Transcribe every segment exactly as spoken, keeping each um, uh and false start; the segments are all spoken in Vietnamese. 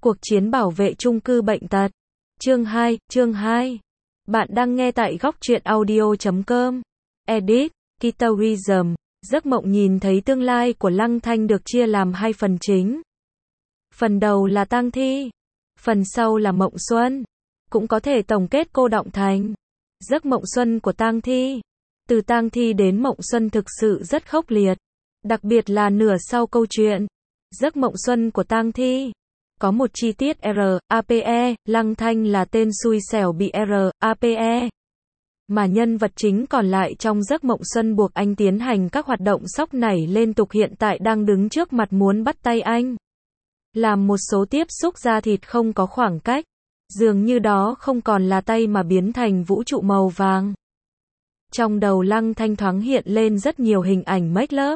Cuộc chiến bảo vệ chung cư bệnh tật. Chương hai, chương hai. Bạn đang nghe tại góc truyện audio chấm com. Edit, Kitawism. Giấc mộng nhìn thấy tương lai của Lăng Thanh được chia làm hai phần chính. Phần đầu là tang thi. Phần sau là mộng xuân. Cũng có thể tổng kết cô đọng thành giấc mộng xuân của tang thi. Từ tang thi đến mộng xuân thực sự rất khốc liệt. Đặc biệt là nửa sau câu chuyện. Giấc mộng xuân của tang thi. Có một chi tiết R A P E, Lăng Thanh là tên xui xẻo bị R A P E. Mà nhân vật chính còn lại trong giấc mộng xuân buộc anh tiến hành các hoạt động sóc nảy liên tục hiện tại đang đứng trước mặt muốn bắt tay anh. Làm một số tiếp xúc da thịt không có khoảng cách. Dường như đó không còn là tay mà biến thành vũ trụ màu vàng. Trong đầu Lăng Thanh thoáng hiện lên rất nhiều hình ảnh make love.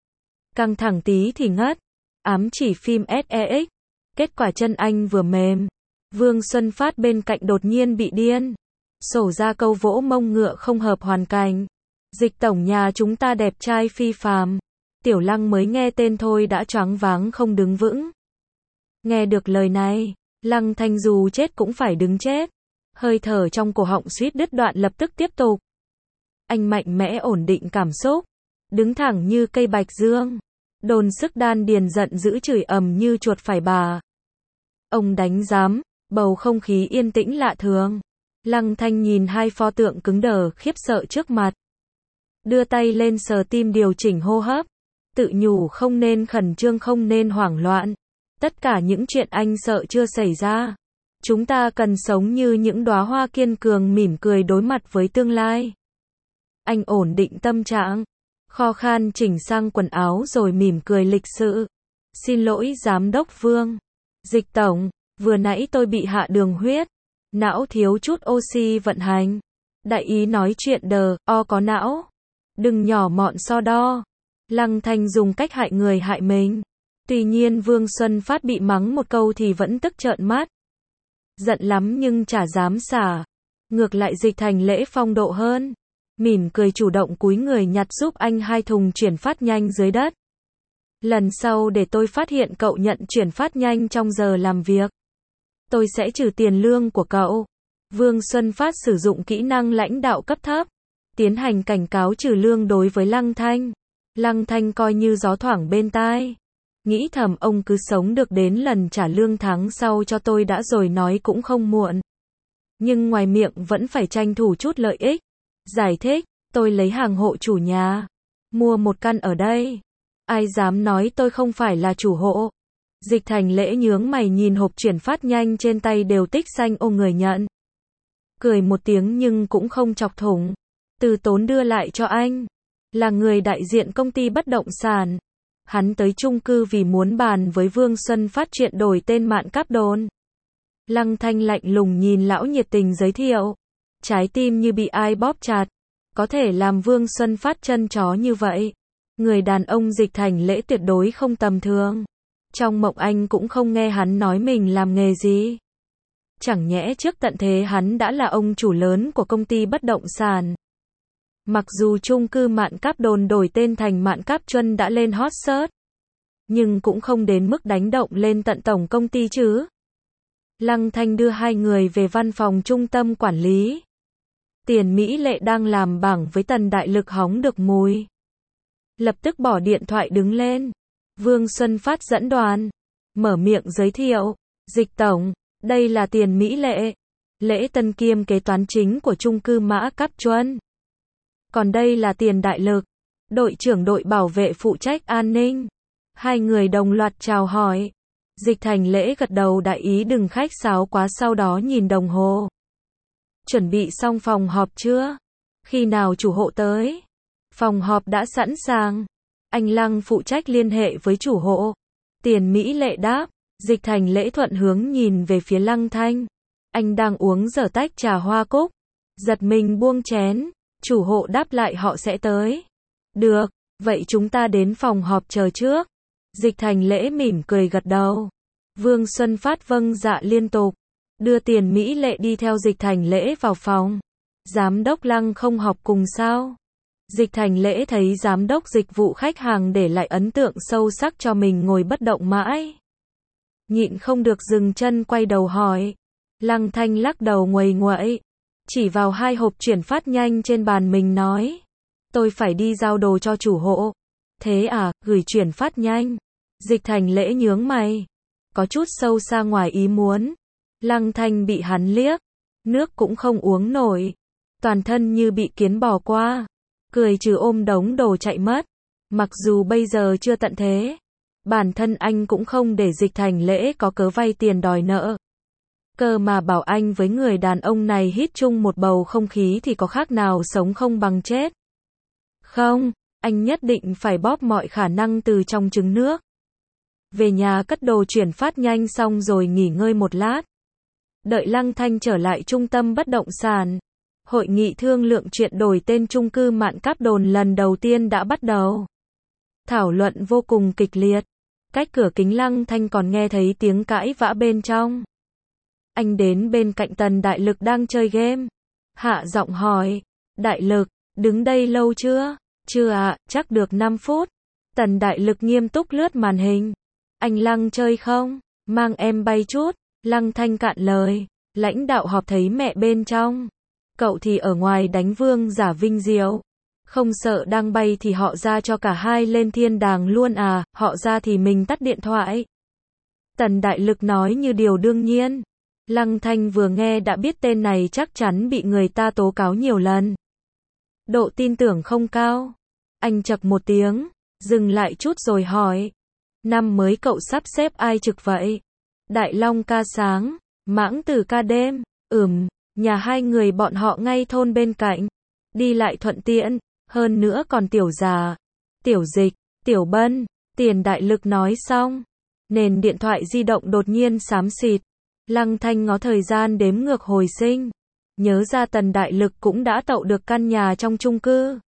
Căng thẳng tí thì ngất. Ám chỉ phim S E X. Kết quả chân anh vừa mềm. Vương Xuân Phát bên cạnh đột nhiên bị điên. Sổ ra câu vỗ mông ngựa không hợp hoàn cảnh. Dịch tổng nhà chúng ta đẹp trai phi phàm. Tiểu Lăng mới nghe tên thôi đã choáng váng không đứng vững. Nghe được lời này, Lăng Thanh dù chết cũng phải đứng chết. Hơi thở trong cổ họng suýt đứt đoạn lập tức tiếp tục. Anh mạnh mẽ ổn định cảm xúc. Đứng thẳng như cây bạch dương. Đồn sức đan điền giận dữ chửi ầm như chuột phải bà. Ông đánh giám, bầu không khí yên tĩnh lạ thường. Lăng Thanh nhìn hai pho tượng cứng đờ khiếp sợ trước mặt. Đưa tay lên sờ tim điều chỉnh hô hấp. Tự nhủ không nên khẩn trương không nên hoảng loạn. Tất cả những chuyện anh sợ chưa xảy ra. Chúng ta cần sống như những đóa hoa kiên cường mỉm cười đối mặt với tương lai. Anh ổn định tâm trạng. Kho khan chỉnh sang quần áo rồi mỉm cười lịch sự. Xin lỗi giám đốc Vương. Dịch tổng, vừa nãy tôi bị hạ đường huyết. Não thiếu chút oxy vận hành. Đại ý nói chuyện đờ, o có não. Đừng nhỏ mọn so đo. Lăng Thanh dùng cách hại người hại mình. Tuy nhiên Vương Xuân Phát bị mắng một câu thì vẫn tức trợn mắt. Giận lắm nhưng chả dám xả. Ngược lại Dịch Thành Lễ phong độ hơn. Mỉm cười chủ động cúi người nhặt giúp anh hai thùng chuyển phát nhanh dưới đất. Lần sau để tôi phát hiện cậu nhận chuyển phát nhanh trong giờ làm việc. Tôi sẽ trừ tiền lương của cậu. Vương Xuân Phát sử dụng kỹ năng lãnh đạo cấp thấp. Tiến hành cảnh cáo trừ lương đối với Lăng Thanh. Lăng Thanh coi như gió thoảng bên tai. Nghĩ thầm ông cứ sống được đến lần trả lương tháng sau cho tôi đã rồi nói cũng không muộn. Nhưng ngoài miệng vẫn phải tranh thủ chút lợi ích. Giải thích, tôi lấy hàng hộ chủ nhà. Mua một căn ở đây. Ai dám nói tôi không phải là chủ hộ. Dịch Thành Lễ nhướng mày nhìn hộp chuyển phát nhanh trên tay đều tích xanh ô người nhận. Cười một tiếng nhưng cũng không chọc thủng. Từ tốn đưa lại cho anh. Là người đại diện công ty bất động sản. Hắn tới chung cư vì muốn bàn với Vương Xuân Phát chuyện đổi tên Mạn Cáp Đồn. Lăng Thanh lạnh lùng nhìn lão nhiệt tình giới thiệu. Trái tim như bị ai bóp chặt. Có thể làm Vương Xuân Phát chân chó như vậy. Người đàn ông Dịch Thành Lễ tuyệt đối không tầm thường. Trong mộng anh cũng không nghe hắn nói mình làm nghề gì. Chẳng nhẽ trước tận thế hắn đã là ông chủ lớn của công ty bất động sản. Mặc dù chung cư Mạn Cáp Đồn đổi tên thành Mạn Cáp Chuân đã lên hot search. Nhưng cũng không đến mức đánh động lên tận tổng công ty chứ. Lăng Thanh đưa hai người về văn phòng trung tâm quản lý. Tiền Mỹ Lệ đang làm bảng với Tần Đại Lực hóng được mùi. Lập tức bỏ điện thoại đứng lên. Vương Xuân Phát dẫn đoàn. Mở miệng giới thiệu. Dịch tổng, đây là Tiền Mỹ Lệ. Lễ tân kiêm kế toán chính của chung cư Mã Cáp Chuân. Còn đây là Tiền Đại Lực. Đội trưởng đội bảo vệ phụ trách an ninh. Hai người đồng loạt chào hỏi. Dịch Thành Lễ gật đầu đại ý đừng khách sáo quá sau đó nhìn đồng hồ. Chuẩn bị xong phòng họp chưa? Khi nào chủ hộ tới? Phòng họp đã sẵn sàng. Anh Lăng phụ trách liên hệ với chủ hộ. Tiền Mỹ Lệ đáp. Dịch Thành Lễ thuận hướng nhìn về phía Lăng Thanh. Anh đang uống dở tách trà hoa cúc. Giật mình buông chén. Chủ hộ đáp lại họ sẽ tới. Được, vậy chúng ta đến phòng họp chờ trước. Dịch Thành Lễ mỉm cười gật đầu. Vương Xuân Phát vâng dạ liên tục. Đưa Tiền Mỹ Lệ đi theo Dịch Thành Lễ vào phòng. Giám đốc Lăng không họp cùng sao? Dịch Thành Lễ thấy giám đốc dịch vụ khách hàng để lại ấn tượng sâu sắc cho mình ngồi bất động mãi. nhịn không được dừng chân quay đầu hỏi. Lăng Thanh lắc đầu nguầy nguậy, chỉ vào hai hộp chuyển phát nhanh trên bàn mình nói. Tôi phải đi giao đồ cho chủ hộ. Thế à, gửi chuyển phát nhanh. Dịch Thành Lễ nhướng mày, có chút sâu xa ngoài ý muốn. Lăng Thanh bị hắn liếc, nước cũng không uống nổi, toàn thân như bị kiến bò qua, cười trừ ôm đống đồ chạy mất. Mặc dù bây giờ chưa tận thế, bản thân anh cũng không để Dịch Thành Lễ có cớ vay tiền đòi nợ. Cơ mà bảo anh với người đàn ông này hít chung một bầu không khí thì có khác nào sống không bằng chết. Không, anh nhất định phải bóp mọi khả năng từ trong trứng nước. Về nhà cất đồ chuyển phát nhanh xong rồi nghỉ ngơi một lát. Đợi Lăng Thanh trở lại trung tâm bất động sản, hội nghị thương lượng chuyện đổi tên chung cư Mạn Cáp Đồn lần đầu tiên đã bắt đầu. Thảo luận vô cùng kịch liệt. Cách cửa kính Lăng Thanh còn nghe thấy tiếng cãi vã bên trong. Anh đến bên cạnh Tần Đại Lực đang chơi game. Hạ giọng hỏi. Đại Lực, đứng đây lâu chưa? Chưa ạ, chắc được năm phút. Tần Đại Lực nghiêm túc lướt màn hình. Anh Lăng chơi không? Mang em bay chút. Lăng Thanh cạn lời. Lãnh đạo họp thấy mẹ bên trong. Cậu thì ở ngoài đánh vương giả vinh diệu. Không sợ đang bay thì họ ra cho cả hai lên thiên đàng luôn à, họ ra thì mình tắt điện thoại. Tần Đại Lực nói như điều đương nhiên. Lăng Thanh vừa nghe đã biết tên này chắc chắn bị người ta tố cáo nhiều lần. Độ tin tưởng không cao. Anh chậc một tiếng, dừng lại chút rồi hỏi. Năm mới cậu sắp xếp ai trực vậy? Đại Long ca sáng, Mãng Tử ca đêm. Ừm, nhà hai người bọn họ ngay thôn bên cạnh. Đi lại thuận tiện, hơn nữa còn Tiểu Già, Tiểu Dịch, Tiểu Bân. Tiền Đại Lực nói xong, nền điện thoại di động đột nhiên xám xịt. Lăng Thanh ngó thời gian đếm ngược hồi sinh, nhớ ra Tần Đại Lực cũng đã tậu được căn nhà trong chung cư.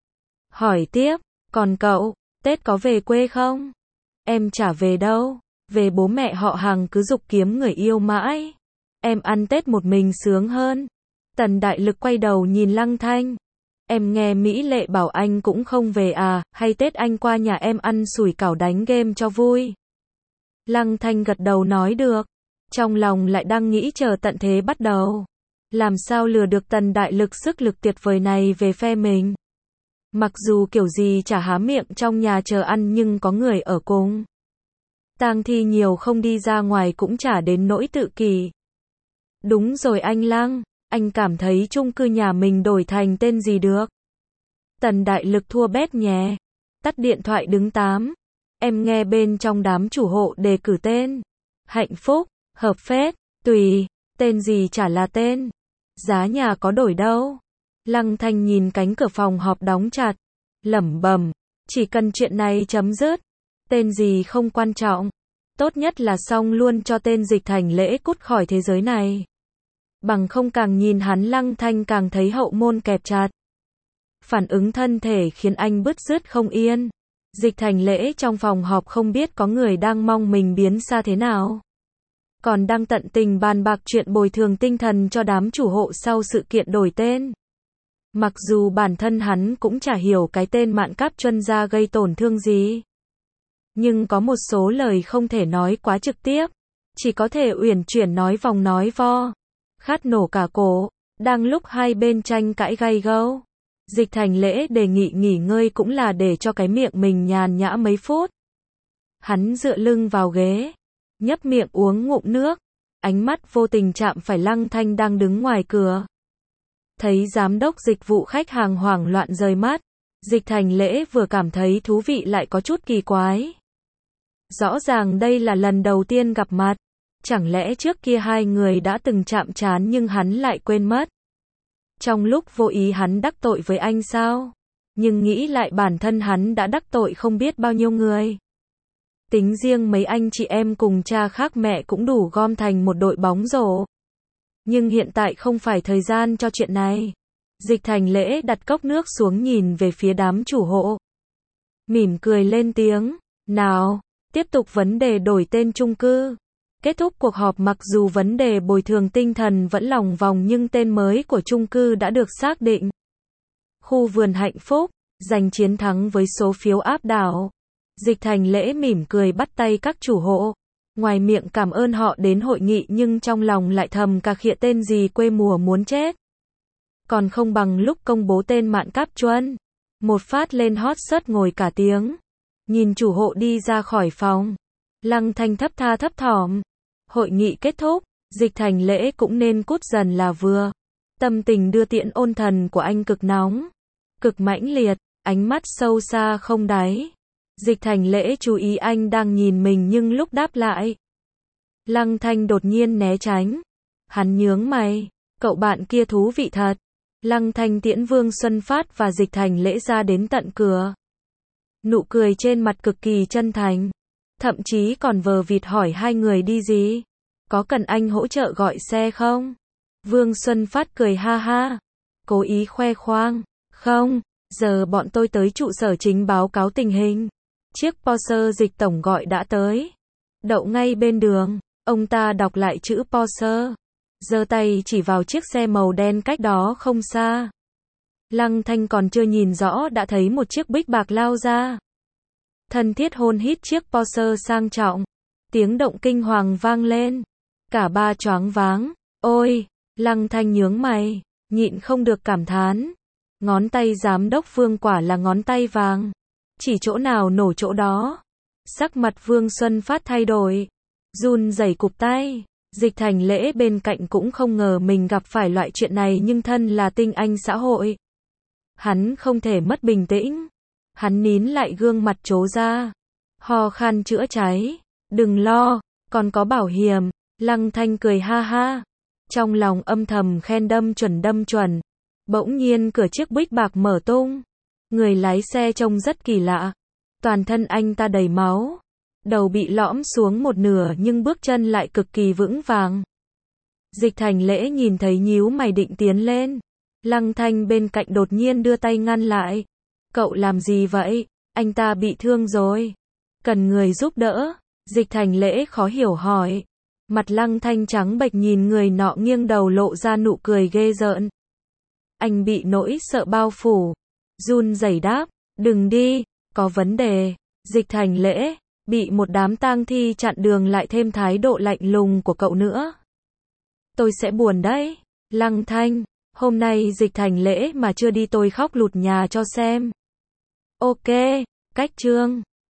Hỏi tiếp, còn cậu, Tết có về quê không? Em chả về đâu, về bố mẹ họ hàng cứ giục kiếm người yêu mãi. Em ăn Tết một mình sướng hơn. Tần Đại Lực quay đầu nhìn Lăng Thanh. Em nghe Mỹ Lệ bảo anh cũng không về à, hay Tết anh qua nhà em ăn sủi cảo đánh game cho vui. Lăng Thanh gật đầu nói được. Trong lòng lại đang nghĩ chờ tận thế bắt đầu. Làm sao lừa được Tần Đại Lực sức lực tuyệt vời này về phe mình. Mặc dù kiểu gì chả há miệng trong nhà chờ ăn nhưng có người ở cùng. Tang thi nhiều không đi ra ngoài cũng chả đến nỗi tự kỷ. Đúng rồi anh Lăng, anh cảm thấy chung cư nhà mình đổi thành tên gì được? Tần Đại Lực thua bét nhé. Tắt điện thoại đứng tám. Em nghe bên trong đám chủ hộ đề cử tên. Hạnh phúc, hợp phết, tùy, tên gì chả là tên. Giá nhà có đổi đâu. Lăng Thanh nhìn cánh cửa phòng họp đóng chặt, lẩm bẩm, chỉ cần chuyện này chấm dứt, tên gì không quan trọng, tốt nhất là xong luôn cho tên Dịch Thành Lễ cút khỏi thế giới này. Bằng không càng nhìn hắn Lăng Thanh càng thấy hậu môn kẹp chặt. Phản ứng thân thể khiến anh bứt rứt không yên. Dịch Thành Lễ trong phòng họp không biết có người đang mong mình biến xa thế nào. Còn đang tận tình bàn bạc chuyện bồi thường tinh thần cho đám chủ hộ sau sự kiện đổi tên. Mặc dù bản thân hắn cũng chả hiểu cái tên Mạn Cáp Chuân ra gây tổn thương gì. Nhưng có một số lời không thể nói quá trực tiếp. Chỉ có thể uyển chuyển nói vòng nói vo. Khát nổ cả cổ. Đang lúc hai bên tranh cãi gay gẫu, Dịch Thành Lễ đề nghị nghỉ ngơi cũng là để cho cái miệng mình nhàn nhã mấy phút. Hắn dựa lưng vào ghế, nhấp miệng uống ngụm nước, ánh mắt vô tình chạm phải Lăng Thanh đang đứng ngoài cửa. Thấy giám đốc dịch vụ khách hàng hoảng loạn rời mắt, Dịch Thành Lễ vừa cảm thấy thú vị lại có chút kỳ quái. Rõ ràng đây là lần đầu tiên gặp mặt, chẳng lẽ trước kia hai người đã từng chạm trán nhưng hắn lại quên mất. Trong lúc vô ý hắn đắc tội với anh sao? Nhưng nghĩ lại bản thân hắn đã đắc tội không biết bao nhiêu người. Tính riêng mấy anh chị em cùng cha khác mẹ cũng đủ gom thành một đội bóng rổ. Nhưng hiện tại không phải thời gian cho chuyện này. Dịch Thành Lễ đặt cốc nước xuống nhìn về phía đám chủ hộ. Mỉm cười lên tiếng. Nào, tiếp tục vấn đề đổi tên chung cư. Kết thúc cuộc họp mặc dù vấn đề bồi thường tinh thần vẫn lòng vòng nhưng tên mới của chung cư đã được xác định. Khu vườn hạnh phúc, giành chiến thắng với số phiếu áp đảo. Dịch Thành Lễ mỉm cười bắt tay các chủ hộ. Ngoài miệng cảm ơn họ đến hội nghị nhưng trong lòng lại thầm cà khịa tên gì quê mùa muốn chết. Còn không bằng lúc công bố tên Mạn Cáp Chuân. Một phát lên hot search ngồi cả tiếng. Nhìn chủ hộ đi ra khỏi phòng. Lăng Thanh thấp tha thấp thỏm. Hội nghị kết thúc, Dịch Thành Lễ cũng nên cút dần là vừa. Tâm tình đưa tiễn ôn thần của anh cực nóng, cực mãnh liệt, ánh mắt sâu xa không đáy. Dịch Thành Lễ chú ý anh đang nhìn mình nhưng lúc đáp lại, Lăng Thanh đột nhiên né tránh. Hắn nhướng mày, cậu bạn kia thú vị thật. Lăng Thanh tiễn Vương Xuân Phát và Dịch Thành Lễ ra đến tận cửa. Nụ cười trên mặt cực kỳ chân thành. Thậm chí còn vờ vịt hỏi hai người đi gì? Có cần anh hỗ trợ gọi xe không? Vương Xuân Phát cười ha ha. Cố ý khoe khoang. Không, giờ bọn tôi tới trụ sở chính báo cáo tình hình. Chiếc Porsche Dịch tổng gọi đã tới. Đậu ngay bên đường. Ông ta đọc lại chữ Porsche. Giơ tay chỉ vào chiếc xe màu đen cách đó không xa. Lăng Thanh còn chưa nhìn rõ đã thấy một chiếc bích bạc lao ra. Thân thiết hôn hít chiếc Porsche sang trọng. Tiếng động kinh hoàng vang lên. Cả ba choáng váng. Ôi, Lăng Thanh nhướng mày, nhịn không được cảm thán. Ngón tay giám đốc Vương quả là ngón tay vàng. Chỉ chỗ nào nổ chỗ đó. Sắc mặt Vương Xuân Phát thay đổi. Run rẩy cụp tay. Dịch Thành Lễ bên cạnh cũng không ngờ mình gặp phải loại chuyện này nhưng thân là tinh anh xã hội. Hắn không thể mất bình tĩnh. Hắn nín lại gương mặt trố ra. Ho khan chữa cháy. Đừng lo, còn có bảo hiểm. Lăng Thanh cười ha ha. Trong lòng âm thầm khen đâm chuẩn đâm chuẩn. Bỗng nhiên cửa chiếc bích bạc mở tung. Người lái xe trông rất kỳ lạ. Toàn thân anh ta đầy máu. Đầu bị lõm xuống một nửa nhưng bước chân lại cực kỳ vững vàng. Dịch Thành Lễ nhìn thấy nhíu mày định tiến lên. Lăng Thanh bên cạnh đột nhiên đưa tay ngăn lại. Cậu làm gì vậy? Anh ta bị thương rồi. Cần người giúp đỡ. Dịch Thành Lễ khó hiểu hỏi. Mặt Lăng Thanh trắng bệch nhìn người nọ nghiêng đầu lộ ra nụ cười ghê rợn. Anh bị nỗi sợ bao phủ. Run rẩy đáp. Đừng đi, có vấn đề. Dịch Thành Lễ, bị một đám tang thi chặn đường lại thêm thái độ lạnh lùng của cậu nữa. Tôi sẽ buồn đấy. Lăng Thanh, hôm nay Dịch Thành Lễ mà chưa đi tôi khóc lụt nhà cho xem. Ok, cách chương.